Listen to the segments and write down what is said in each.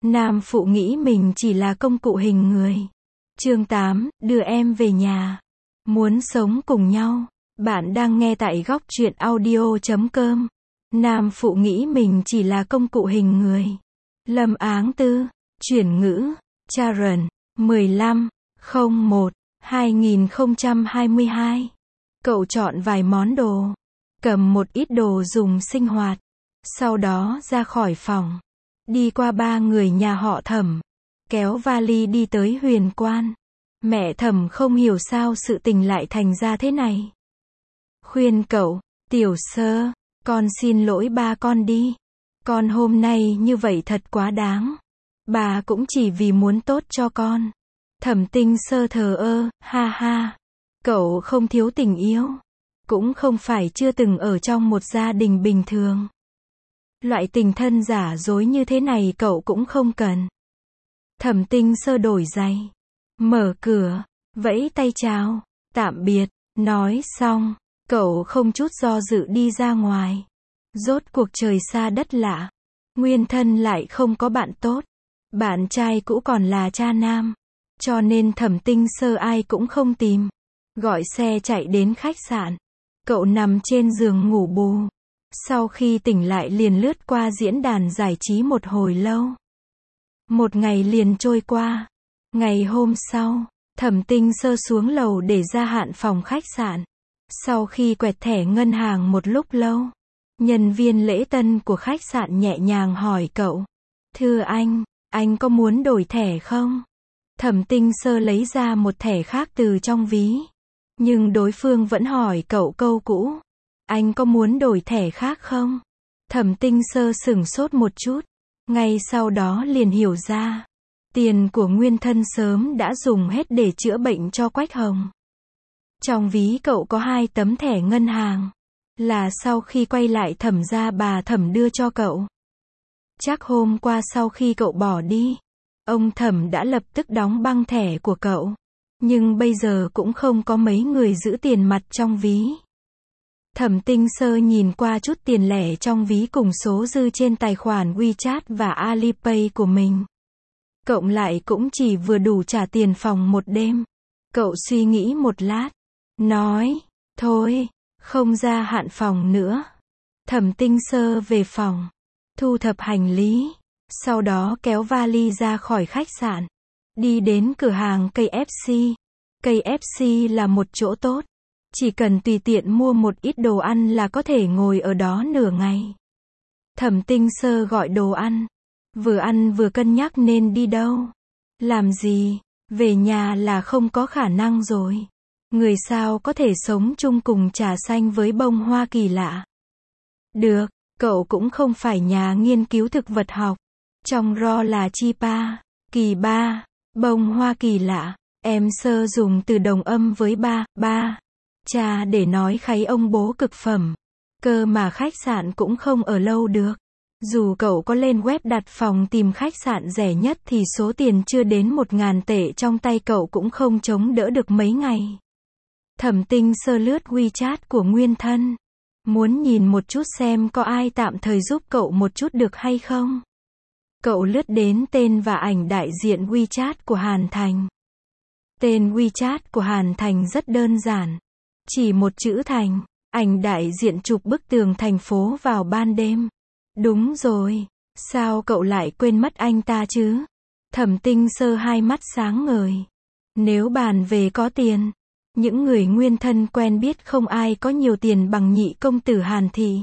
Nam phụ nghĩ mình chỉ là công cụ hình người. Chương 8, đưa em về nhà. Muốn sống cùng nhau. Bạn đang nghe tại góc truyện audio.com. Nam phụ nghĩ mình chỉ là công cụ hình người. Lâm Áng Tư. Chuyển ngữ. Sharon. 15/01/2022. Cậu chọn vài món đồ. Cầm một ít đồ dùng sinh hoạt. Sau đó ra khỏi phòng. Đi qua 3 người nhà họ Thẩm. Kéo vali đi tới Huyền Quan. Mẹ Thẩm không hiểu sao sự tình lại thành ra thế này. Khuyên cậu, Tiểu Sơ, con xin lỗi ba con đi. Con hôm nay như vậy thật quá đáng. Bà cũng chỉ vì muốn tốt cho con. Thẩm Tinh Sơ thờ ơ, ha ha. Cậu không thiếu tình yêu. Cũng không phải chưa từng ở trong một gia đình bình thường. Loại tình thân giả dối như thế này cậu cũng không cần. Thẩm Tinh Sơ đổi giày. Mở cửa. Vẫy tay chào. Tạm biệt. Nói xong. Cậu không chút do dự đi ra ngoài. Rốt cuộc trời xa đất lạ. Nguyên thân lại không có bạn tốt. Bạn trai cũ còn là cha nam. Cho nên Thẩm Tinh Sơ ai cũng không tìm. Gọi xe chạy đến khách sạn. Cậu nằm trên giường ngủ bù. Sau khi tỉnh lại liền lướt qua diễn đàn giải trí một hồi lâu. Một ngày liền trôi qua. Ngày hôm sau, Thẩm Tinh Sơ xuống lầu để gia hạn phòng khách sạn. Sau khi quẹt thẻ ngân hàng một lúc lâu, nhân viên lễ tân của khách sạn nhẹ nhàng hỏi cậu. Thưa anh có muốn đổi thẻ không? Thẩm Tinh Sơ lấy ra một thẻ khác từ trong ví. Nhưng đối phương vẫn hỏi cậu câu cũ. Anh có muốn đổi thẻ khác không? Thẩm Tinh Sơ sửng sốt một chút. Ngay sau đó liền hiểu ra. Tiền của nguyên thân sớm đã dùng hết để chữa bệnh cho Quách Hồng. Trong ví cậu có 2 tấm thẻ ngân hàng. Là sau khi quay lại Thẩm gia bà Thẩm đưa cho cậu. Chắc hôm qua sau khi cậu bỏ đi, ông Thẩm đã lập tức đóng băng thẻ của cậu. Nhưng bây giờ cũng không có mấy người giữ tiền mặt trong ví. Thẩm Tinh Sơ nhìn qua chút tiền lẻ trong ví cùng số dư trên tài khoản WeChat và Alipay của mình. Cộng lại cũng chỉ vừa đủ trả tiền phòng một đêm. Cậu suy nghĩ một lát. Nói, thôi, không ra hạn phòng nữa. Thẩm Tinh Sơ về phòng. Thu thập hành lý. Sau đó kéo vali ra khỏi khách sạn. Đi đến cửa hàng KFC. KFC là một chỗ tốt. Chỉ cần tùy tiện mua một ít đồ ăn là có thể ngồi ở đó nửa ngày. Thẩm Tinh Sơ gọi đồ ăn. Vừa ăn vừa cân nhắc nên đi đâu. Làm gì, về nhà là không có khả năng rồi. Người sao có thể sống chung cùng trà xanh với bông hoa kỳ lạ. Được, cậu cũng không phải nhà nghiên cứu thực vật học. Trong ro là chi pa, kỳ ba, bông hoa kỳ lạ. Em Sơ dùng từ đồng âm với ba, cha để nói kháy ông bố cực phẩm. Cơ mà khách sạn cũng không ở lâu được. Dù cậu có lên web đặt phòng tìm khách sạn rẻ nhất thì số tiền chưa đến 1.000 tệ trong tay cậu cũng không chống đỡ được mấy ngày. Thẩm Tinh Sơ lướt WeChat của nguyên thân. Muốn nhìn một chút xem có ai tạm thời giúp cậu một chút được hay không. Cậu lướt đến tên và ảnh đại diện WeChat của Hàn Thành. Tên WeChat của Hàn Thành rất đơn giản. Chỉ một chữ Thành. Ảnh đại diện chụp bức tường thành phố vào ban đêm. Đúng rồi. Sao cậu lại quên mất anh ta chứ? Thẩm Tinh Sơ hai mắt sáng ngời. Nếu bàn về có tiền, những người nguyên thân quen biết không ai có nhiều tiền bằng nhị công tử Hàn Thị.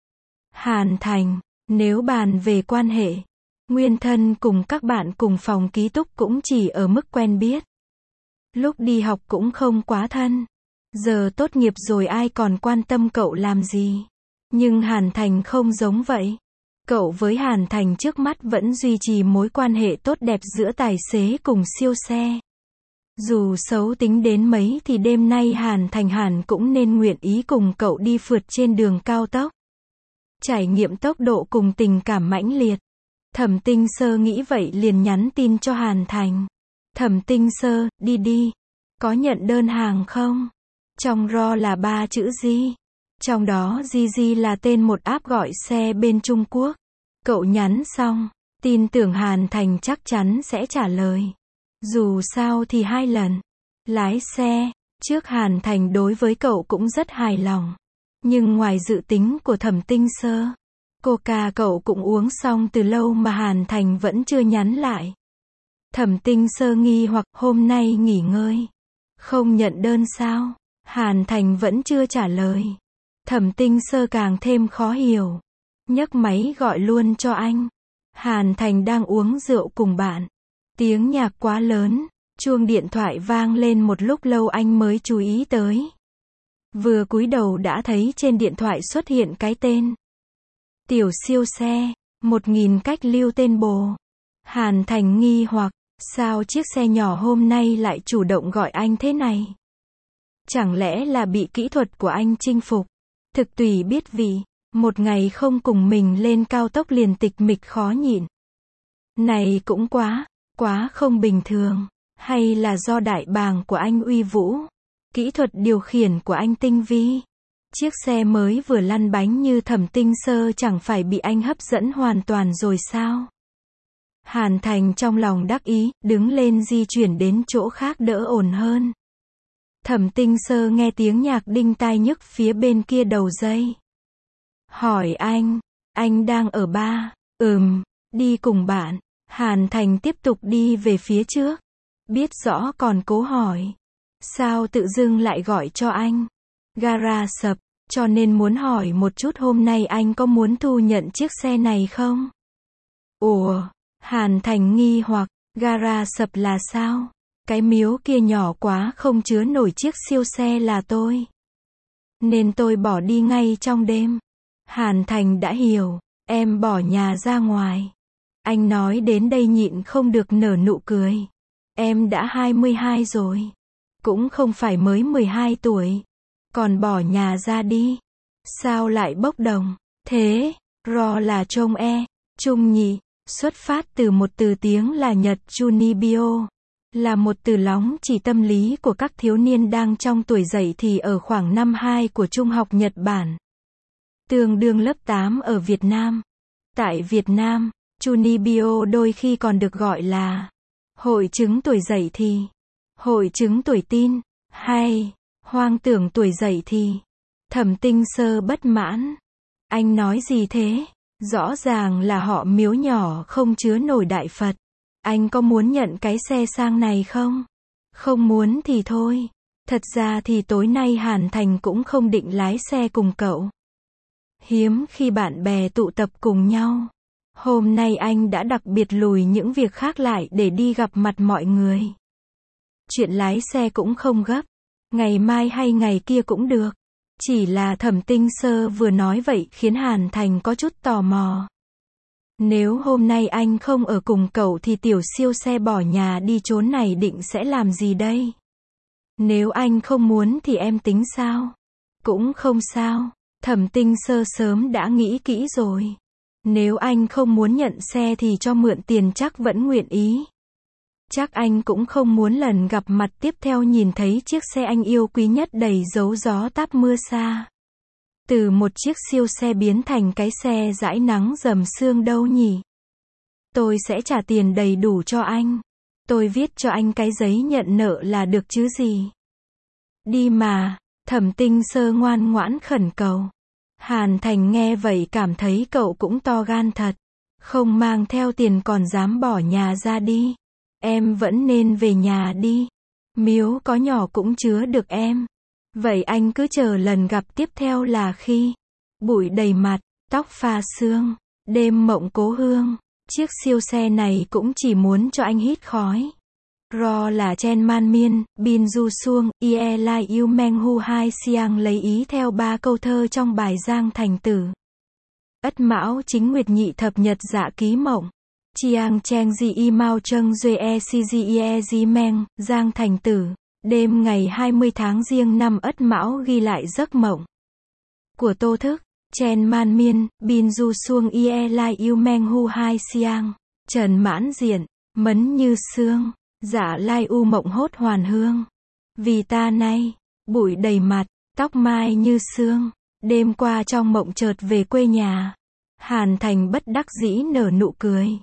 Hàn Thành. Nếu bàn về quan hệ, nguyên thân cùng các bạn cùng phòng ký túc cũng chỉ ở mức quen biết. Lúc đi học cũng không quá thân. Giờ tốt nghiệp rồi ai còn quan tâm cậu làm gì. Nhưng Hàn Thành không giống vậy. Cậu với Hàn Thành trước mắt vẫn duy trì mối quan hệ tốt đẹp giữa tài xế cùng siêu xe. Dù xấu tính đến mấy thì đêm nay Hàn Thành hẳn cũng nên nguyện ý cùng cậu đi phượt trên đường cao tốc. Trải nghiệm tốc độ cùng tình cảm mãnh liệt. Thẩm Tinh Sơ nghĩ vậy liền nhắn tin cho Hàn Thành. Thẩm Tinh Sơ, đi. Có nhận đơn hàng không? Trong ro là 3 chữ Di. Trong đó Di là tên một app gọi xe bên Trung Quốc. Cậu nhắn xong, Tin tưởng Hàn Thành chắc chắn sẽ trả lời. Dù sao thì 2 lần lái xe trước Hàn Thành đối với cậu cũng rất hài lòng. Nhưng ngoài dự tính của Thẩm Tinh Sơ, Coca cậu cũng uống xong từ lâu mà Hàn Thành vẫn chưa nhắn lại. Thẩm Tinh Sơ nghi hoặc hôm nay nghỉ ngơi, không nhận đơn sao? Hàn Thành vẫn chưa trả lời. Thẩm Tinh Sơ càng thêm khó hiểu. Nhấc máy gọi luôn cho anh. Hàn Thành đang uống rượu cùng bạn. Tiếng nhạc quá lớn, chuông điện thoại vang lên một lúc lâu anh mới chú ý tới. Vừa cúi đầu đã thấy trên điện thoại xuất hiện cái tên. Tiểu siêu xe, 1000 cách lưu tên bồ. Hàn Thành nghi hoặc, sao chiếc xe nhỏ hôm nay lại chủ động gọi anh thế này? Chẳng lẽ là bị kỹ thuật của anh chinh phục? Thực tùy biết vì, một ngày không cùng mình lên cao tốc liền tịch mịch khó nhịn. Này cũng quá không bình thường. Hay là do đại bàng của anh uy vũ? Kỹ thuật điều khiển của anh tinh vi? Chiếc xe mới vừa lăn bánh như Thẩm Tinh Sơ chẳng phải bị anh hấp dẫn hoàn toàn rồi sao? Hàn Thành trong lòng đắc ý, đứng lên di chuyển đến chỗ khác đỡ ổn hơn. Thẩm Tinh Sơ nghe tiếng nhạc đinh tai nhức phía bên kia đầu dây. Hỏi anh đang ở bar? Đi cùng bạn. Hàn Thành tiếp tục đi về phía trước. Biết rõ còn cố hỏi. Sao tự dưng lại gọi cho anh? Gara sập, cho nên muốn hỏi một chút hôm nay anh có muốn thu nhận chiếc xe này không? Ủa? Hàn Thành nghi hoặc, gara sập là sao? Cái miếu kia nhỏ quá không chứa nổi chiếc siêu xe là tôi. Nên tôi bỏ đi ngay trong đêm. Hàn Thành đã hiểu, em bỏ nhà ra ngoài. Anh nói đến đây nhịn không được nở nụ cười. Em đã 22 rồi. Cũng không phải mới 12 tuổi. Còn bỏ nhà ra đi. Sao lại bốc đồng? Thế, ro là trông trung nhỉ. Xuất phát từ một từ tiếng là Nhật Junibyo. Là một từ lóng chỉ tâm lý của các thiếu niên đang trong tuổi dậy thì ở khoảng năm 2 của trung học Nhật Bản. Tương đương lớp 8 ở Việt Nam. Tại Việt Nam, Junibyo đôi khi còn được gọi là hội chứng tuổi dậy thì, hội chứng tuổi teen, hay hoang tưởng tuổi dậy thì. Thẩm Tinh Sơ bất mãn. Anh nói gì thế? Rõ ràng là họ miếu nhỏ không chứa nổi đại Phật. Anh có muốn nhận cái xe sang này không? Không muốn thì thôi. Thật ra thì tối nay Hàn Thành cũng không định lái xe cùng cậu. Hiếm khi bạn bè tụ tập cùng nhau. Hôm nay anh đã đặc biệt lùi những việc khác lại để đi gặp mặt mọi người. Chuyện lái xe cũng không gấp. Ngày mai hay ngày kia cũng được. Chỉ là Thẩm Tinh Sơ vừa nói vậy khiến Hàn Thành có chút tò mò. Nếu hôm nay anh không ở cùng cậu thì tiểu siêu xe bỏ nhà đi chốn này định sẽ làm gì đây? Nếu anh không muốn thì em tính sao? Cũng không sao. Thẩm Tinh Sơ sớm đã nghĩ kỹ rồi. Nếu anh không muốn nhận xe thì cho mượn tiền chắc vẫn nguyện ý. Chắc anh cũng không muốn lần gặp mặt tiếp theo nhìn thấy chiếc xe anh yêu quý nhất đầy dấu gió táp mưa xa. Từ một chiếc siêu xe biến thành cái xe dãi nắng dầm sương đâu nhỉ? Tôi sẽ trả tiền đầy đủ cho anh. Tôi viết cho anh cái giấy nhận nợ là được chứ gì. Đi mà. Thẩm Tinh Sơ ngoan ngoãn khẩn cầu. Hàn Thành nghe vậy cảm thấy cậu cũng to gan thật. Không mang theo tiền còn dám bỏ nhà ra đi. Em vẫn nên về nhà đi. Miếu có nhỏ cũng chứa được em. Vậy anh cứ chờ lần gặp tiếp theo là khi bụi đầy mặt, tóc pha sương, đêm mộng cố hương. Chiếc siêu xe này cũng chỉ muốn cho anh hít khói. Ro là Chen Man Miên, Bin Du Suông, Ie Lai Yêu Meng Hu Hai Siang lấy ý theo 3 câu thơ trong bài Giang Thành Tử. Ất Mão Chính Nguyệt Nhị Thập Nhật Dạ Ký Mộng. Chiang Cheng Ji Y Mao Trâng Duy E Si Ji Ie Ji Meng, Giang Thành Tử. Đêm ngày 20 tháng Giêng năm Ất Mão ghi lại giấc mộng của Tô Thức. Chen Man Miên, Bin Du Suông Ie Lai Yêu Meng Hu Hai Siang. Trần Mãn Diện, Mấn Như Sương. Dạ Lai U Mộng Hốt Hoàn Hương. Vì ta nay, bụi đầy mặt, tóc mai như sương. Đêm qua trong mộng chợt về quê nhà. Hàn Thành bất đắc dĩ nở nụ cười.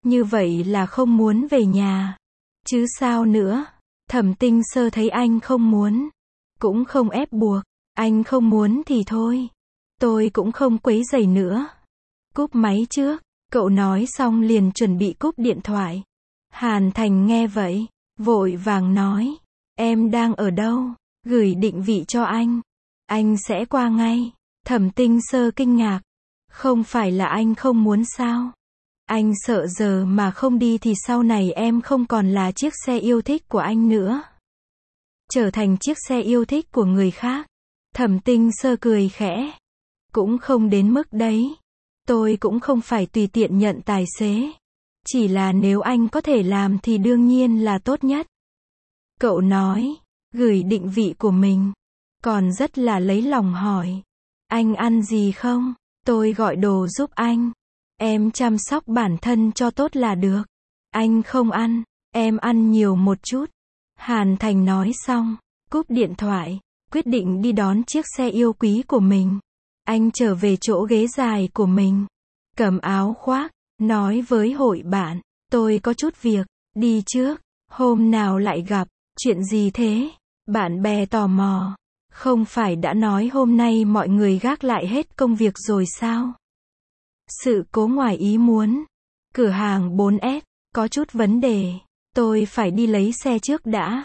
Như vậy là không muốn về nhà. Chứ sao nữa. Thẩm Tinh Sơ thấy anh không muốn. Cũng không ép buộc. Anh không muốn thì thôi. Tôi cũng không quấy rầy nữa. Cúp máy trước. Cậu nói xong liền chuẩn bị cúp điện thoại. Hàn Thành nghe vậy. Vội vàng nói. Em đang ở đâu? Gửi định vị cho anh. Anh sẽ qua ngay. Thẩm Tinh Sơ kinh ngạc. Không phải là anh không muốn sao? Anh sợ giờ mà không đi thì sau này em không còn là chiếc xe yêu thích của anh nữa. Trở thành chiếc xe yêu thích của người khác. Thẩm Tinh Sơ cười khẽ. Cũng không đến mức đấy. Tôi cũng không phải tùy tiện nhận tài xế. Chỉ là nếu anh có thể làm thì đương nhiên là tốt nhất. Cậu nói. Gửi định vị của mình. Còn rất là lấy lòng hỏi. Anh ăn gì không? Tôi gọi đồ giúp anh. Em chăm sóc bản thân cho tốt là được. Anh không ăn. Em ăn nhiều một chút. Hàn Thành nói xong. Cúp điện thoại. Quyết định đi đón chiếc xe yêu quý của mình. Anh trở về chỗ ghế dài của mình. Cầm áo khoác. Nói với hội bạn. Tôi có chút việc. Đi trước. Hôm nào lại gặp. Chuyện gì thế? Bạn bè tò mò. Không phải đã nói hôm nay mọi người gác lại hết công việc rồi sao? Sự cố ngoài ý muốn. Cửa hàng 4S. Có chút vấn đề. Tôi phải đi lấy xe trước đã.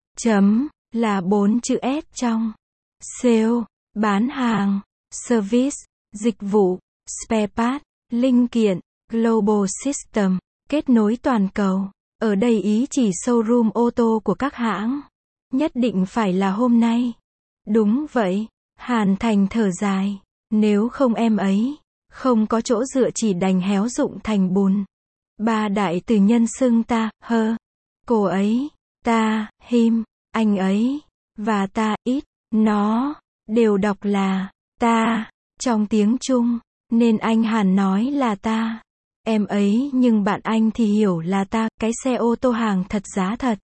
Là 4 chữ S trong. Sale. Bán hàng. Service. Dịch vụ. Spare part. Linh kiện. Global System. Kết nối toàn cầu. Ở đây ý chỉ showroom ô tô của các hãng. Nhất định phải là hôm nay. Đúng vậy. Hàn Thành thở dài. Nếu không em ấy. Không có chỗ dựa chỉ đành héo rụng thành bùn. Ba đại từ nhân xưng ta, hơ. Cô ấy, ta, him, anh ấy, và ta, ít, nó, đều đọc là, ta, trong tiếng Trung. Nên anh Hàn nói là ta. Em ấy nhưng bạn anh thì hiểu là ta, cái xe ô tô hàng thật giá thật.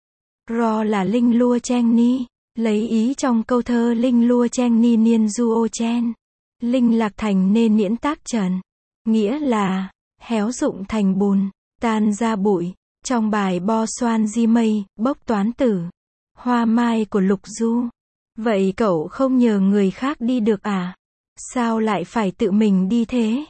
Ro là Linh Lua Chen Ni. Lấy ý trong câu thơ Linh Lua Chen Ni Niên Du Ô Chen. Linh lạc thành nên niễn tác trần. Nghĩa là, héo rụng thành bùn, tan ra bụi. Trong bài Bo Xoan Di Mây, bốc toán tử. Hoa mai của Lục Du. Vậy cậu không nhờ người khác đi được à? Sao lại phải tự mình đi thế?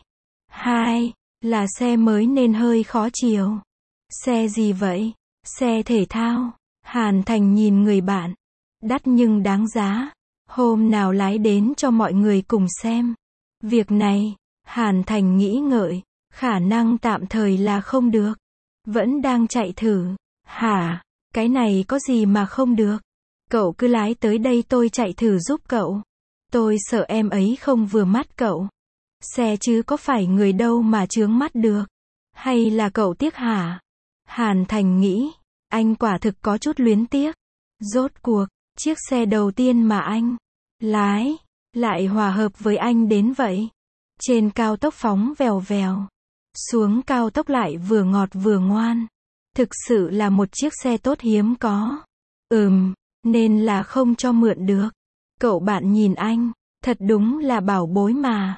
2. Là xe mới nên hơi khó chiều. Xe gì vậy? Xe thể thao. Hàn Thành nhìn người bạn. Đắt nhưng đáng giá. Hôm nào lái đến cho mọi người cùng xem. Việc này, Hàn Thành nghĩ ngợi, khả năng tạm thời là không được. Vẫn đang chạy thử. Hả? Cái này có gì mà không được? Cậu cứ lái tới đây tôi chạy thử giúp cậu. Tôi sợ em ấy không vừa mắt cậu. Xe chứ có phải người đâu mà chướng mắt được. Hay là cậu tiếc hả? Hàn Thành nghĩ, anh quả thực có chút luyến tiếc. Rốt cuộc, chiếc xe đầu tiên mà anh lái, lại hòa hợp với anh đến vậy. Trên cao tốc phóng vèo vèo. Xuống cao tốc lại vừa ngọt vừa ngoan. Thực sự là một chiếc xe tốt hiếm có. Nên là không cho mượn được. Cậu bạn nhìn anh, thật đúng là bảo bối mà.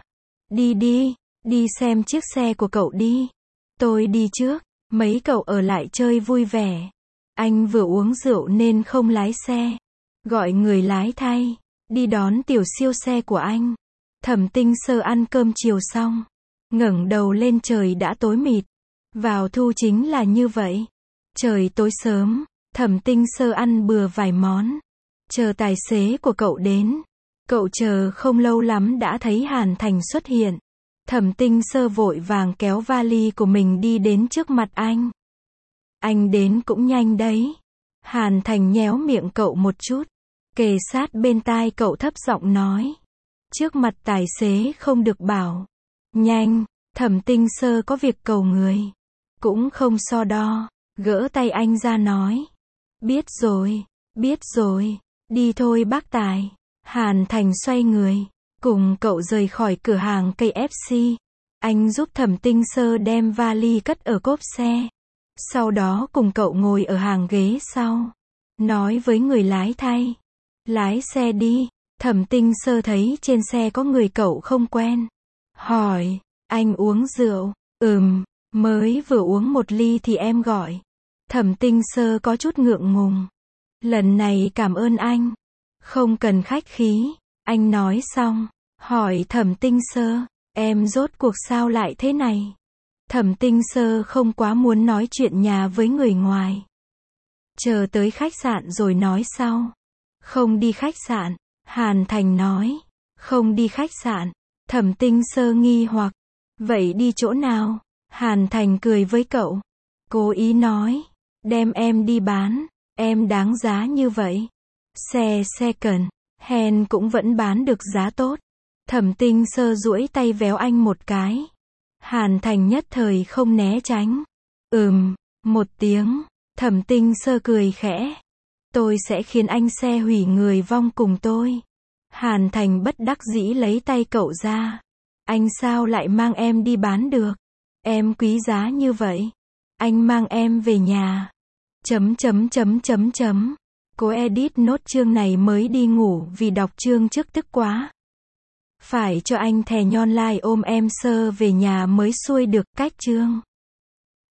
Đi xem chiếc xe của cậu đi. Tôi đi trước, mấy cậu ở lại chơi vui vẻ. Anh vừa uống rượu nên không lái xe. Gọi người lái thay, đi đón tiểu siêu xe của anh. Thẩm Tinh Sơ ăn cơm chiều xong, ngẩng đầu lên trời đã tối mịt. Vào thu chính là như vậy. Trời tối sớm, Thẩm Tinh Sơ ăn bừa vài món. Chờ tài xế của cậu đến. Cậu chờ không lâu lắm đã thấy Hàn Thành xuất hiện. Thẩm Tinh Sơ vội vàng kéo vali của mình đi đến trước mặt anh. Anh đến cũng nhanh đấy. Hàn Thành nhéo miệng cậu một chút. Kề sát bên tai cậu thấp giọng nói. Trước mặt tài xế không được bảo. Nhanh, Thẩm Tinh Sơ có việc cầu người. Cũng không so đo. Gỡ tay anh ra nói. Biết rồi. Đi thôi bác tài. Hàn Thành xoay người. Cùng cậu rời khỏi cửa hàng KFC. Anh giúp Thẩm Tinh Sơ đem vali cất ở cốp xe. Sau đó cùng cậu ngồi ở hàng ghế sau. Nói với người lái thay. Lái xe đi. Thẩm Tinh Sơ thấy trên xe có người cậu không quen. Hỏi, anh uống rượu? Mới vừa uống một ly thì em gọi. Thẩm Tinh Sơ có chút ngượng ngùng. Lần này cảm ơn anh. Không cần khách khí. Anh nói xong. Hỏi Thẩm Tinh Sơ. Em rốt cuộc sao lại thế này? Thẩm Tinh Sơ không quá muốn nói chuyện nhà với người ngoài. Chờ tới khách sạn rồi nói sau. Không đi khách sạn. Hàn Thành nói. Không đi khách sạn. Thẩm Tinh Sơ nghi hoặc. Vậy đi chỗ nào? Hàn Thành cười với cậu. Cố ý nói. Đem em đi bán. Em đáng giá như vậy. Xe second hand cũng vẫn bán được giá tốt. Thẩm Tinh Sơ duỗi tay véo anh một cái. Hàn Thành nhất thời không né tránh. Một tiếng. Thẩm Tinh Sơ cười khẽ. Tôi sẽ khiến anh xe hủy người vong cùng tôi. Hàn Thành bất đắc dĩ lấy tay cậu ra. Anh sao lại mang em đi bán được? Em quý giá như vậy. Anh mang em về nhà. Cô edit nốt chương này mới đi ngủ vì đọc chương trước tức quá. Phải cho anh thè nhon lai ôm em Sơ về nhà mới xuôi được cách chương.